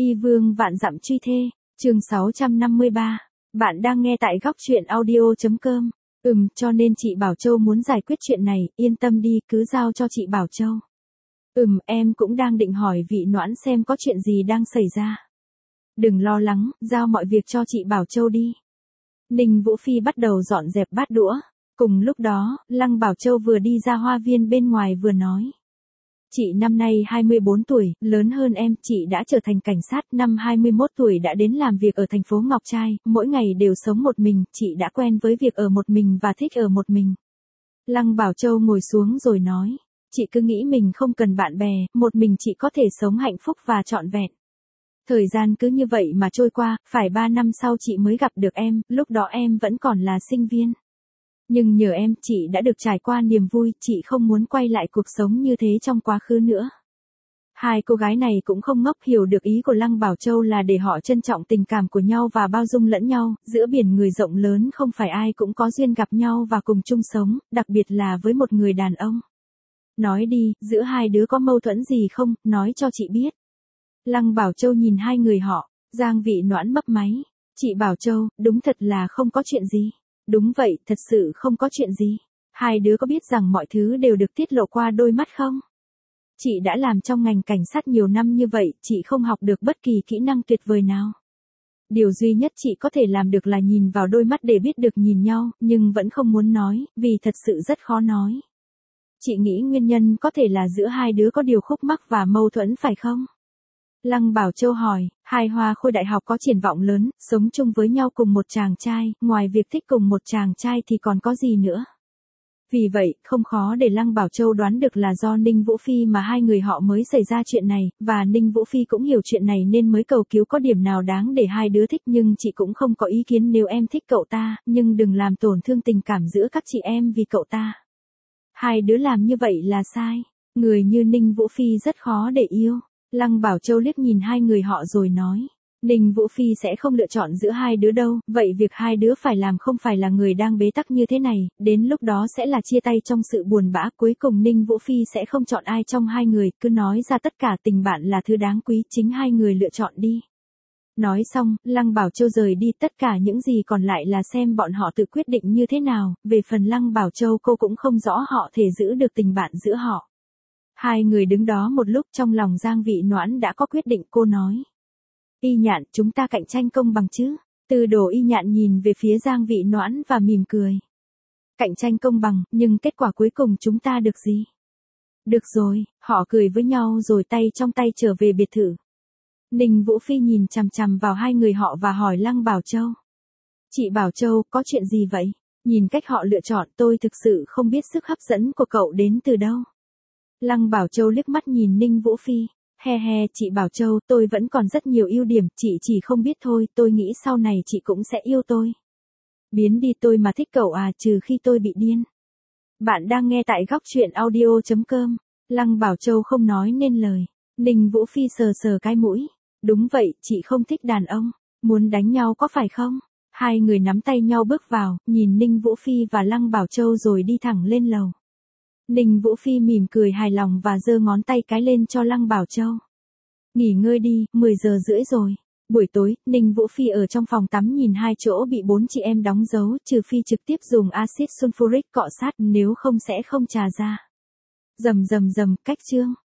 Y vương vạn dặm truy thê, chương 653. Bạn đang nghe tại góc truyện audio.com. Cho nên chị Bảo Châu muốn giải quyết chuyện này, yên tâm đi, cứ giao cho chị Bảo Châu. Em cũng đang định hỏi vị Noãn xem có chuyện gì đang xảy ra. Đừng lo lắng, giao mọi việc cho chị Bảo Châu đi. Ninh Vũ Phi bắt đầu dọn dẹp bát đũa. Cùng lúc đó, Lăng Bảo Châu vừa đi ra hoa viên bên ngoài vừa nói. Chị năm nay 24 tuổi, lớn hơn em, chị đã trở thành cảnh sát, năm 21 tuổi đã đến làm việc ở thành phố Ngọc Trai, mỗi ngày đều sống một mình, chị đã quen với việc ở một mình và thích ở một mình. Lăng Bảo Châu ngồi xuống rồi nói, chị cứ nghĩ mình không cần bạn bè, một mình chị có thể sống hạnh phúc và trọn vẹn. Thời gian cứ như vậy mà trôi qua, phải 3 năm sau chị mới gặp được em, lúc đó em vẫn còn là sinh viên. Nhưng nhờ em, chị đã được trải qua niềm vui, chị không muốn quay lại cuộc sống như thế trong quá khứ nữa. Hai cô gái này cũng không ngốc, hiểu được ý của Lăng Bảo Châu là để họ trân trọng tình cảm của nhau và bao dung lẫn nhau, giữa biển người rộng lớn không phải ai cũng có duyên gặp nhau và cùng chung sống, đặc biệt là với một người đàn ông. Nói đi, giữa hai đứa có mâu thuẫn gì không, nói cho chị biết. Lăng Bảo Châu nhìn hai người họ, Giang Vị Noãn mấp máy. Chị Bảo Châu, đúng thật là không có chuyện gì. Đúng vậy, thật sự không có chuyện gì. Hai đứa có biết rằng mọi thứ đều được tiết lộ qua đôi mắt không? Chị đã làm trong ngành cảnh sát nhiều năm như vậy, chị không học được bất kỳ kỹ năng tuyệt vời nào. Điều duy nhất chị có thể làm được là nhìn vào đôi mắt để biết được nhìn nhau, nhưng vẫn không muốn nói, vì thật sự rất khó nói. Chị nghĩ nguyên nhân có thể là giữa hai đứa có điều khúc mắc và mâu thuẫn phải không? Lăng Bảo Châu hỏi, hai hoa khôi đại học có triển vọng lớn, sống chung với nhau cùng một chàng trai, ngoài việc thích cùng một chàng trai thì còn có gì nữa? Vì vậy, không khó để Lăng Bảo Châu đoán được là do Ninh Vũ Phi mà hai người họ mới xảy ra chuyện này, và Ninh Vũ Phi cũng hiểu chuyện này nên mới cầu cứu có điểm nào đáng để hai đứa thích, nhưng chị cũng không có ý kiến nếu em thích cậu ta, nhưng đừng làm tổn thương tình cảm giữa các chị em vì cậu ta. Hai đứa làm như vậy là sai, người như Ninh Vũ Phi rất khó để yêu. Lăng Bảo Châu liếc nhìn hai người họ rồi nói, Ninh Vũ Phi sẽ không lựa chọn giữa hai đứa đâu, vậy việc hai đứa phải làm không phải là người đang bế tắc như thế này, đến lúc đó sẽ là chia tay trong sự buồn bã, cuối cùng Ninh Vũ Phi sẽ không chọn ai trong hai người, cứ nói ra tất cả, tình bạn là thứ đáng quý, chính hai người lựa chọn đi. Nói xong, Lăng Bảo Châu rời đi, tất cả những gì còn lại là xem bọn họ tự quyết định như thế nào, về phần Lăng Bảo Châu cô cũng không rõ họ thể giữ được tình bạn giữa họ. Hai người đứng đó một lúc, trong lòng Giang Vị Noãn đã có quyết định, cô nói. Y Nhạn, chúng ta cạnh tranh công bằng chứ? Từ Đồ Y Nhạn nhìn về phía Giang Vị Noãn và mỉm cười. Cạnh tranh công bằng, nhưng kết quả cuối cùng chúng ta được gì? Được rồi, họ cười với nhau rồi tay trong tay trở về biệt thự. Ninh Vũ Phi nhìn chằm chằm vào hai người họ và hỏi Lăng Bảo Châu. Chị Bảo Châu, có chuyện gì vậy? Nhìn cách họ lựa chọn, tôi thực sự không biết sức hấp dẫn của cậu đến từ đâu. Lăng Bảo Châu liếc mắt nhìn Ninh Vũ Phi, he, chị Bảo Châu, tôi vẫn còn rất nhiều ưu điểm, chị chỉ không biết thôi, tôi nghĩ sau này chị cũng sẽ yêu tôi. Biến đi, tôi mà thích cậu à, trừ khi tôi bị điên. Bạn đang nghe tại góc truyện audio.com. Lăng Bảo Châu không nói nên lời. Ninh Vũ Phi sờ sờ cái mũi. Đúng vậy, chị không thích đàn ông. Muốn đánh nhau có phải không? Hai người nắm tay nhau bước vào, nhìn Ninh Vũ Phi và Lăng Bảo Châu rồi đi thẳng lên lầu. Ninh Vũ Phi mỉm cười hài lòng và giơ ngón tay cái lên cho Lăng Bảo Châu. Nghỉ ngơi đi, 10 giờ rưỡi rồi. Buổi tối, Ninh Vũ Phi ở trong phòng tắm nhìn hai chỗ bị bốn chị em đóng dấu, trừ phi trực tiếp dùng axit sulfuric cọ sát, nếu không sẽ không trà ra. Rầm, cách chương.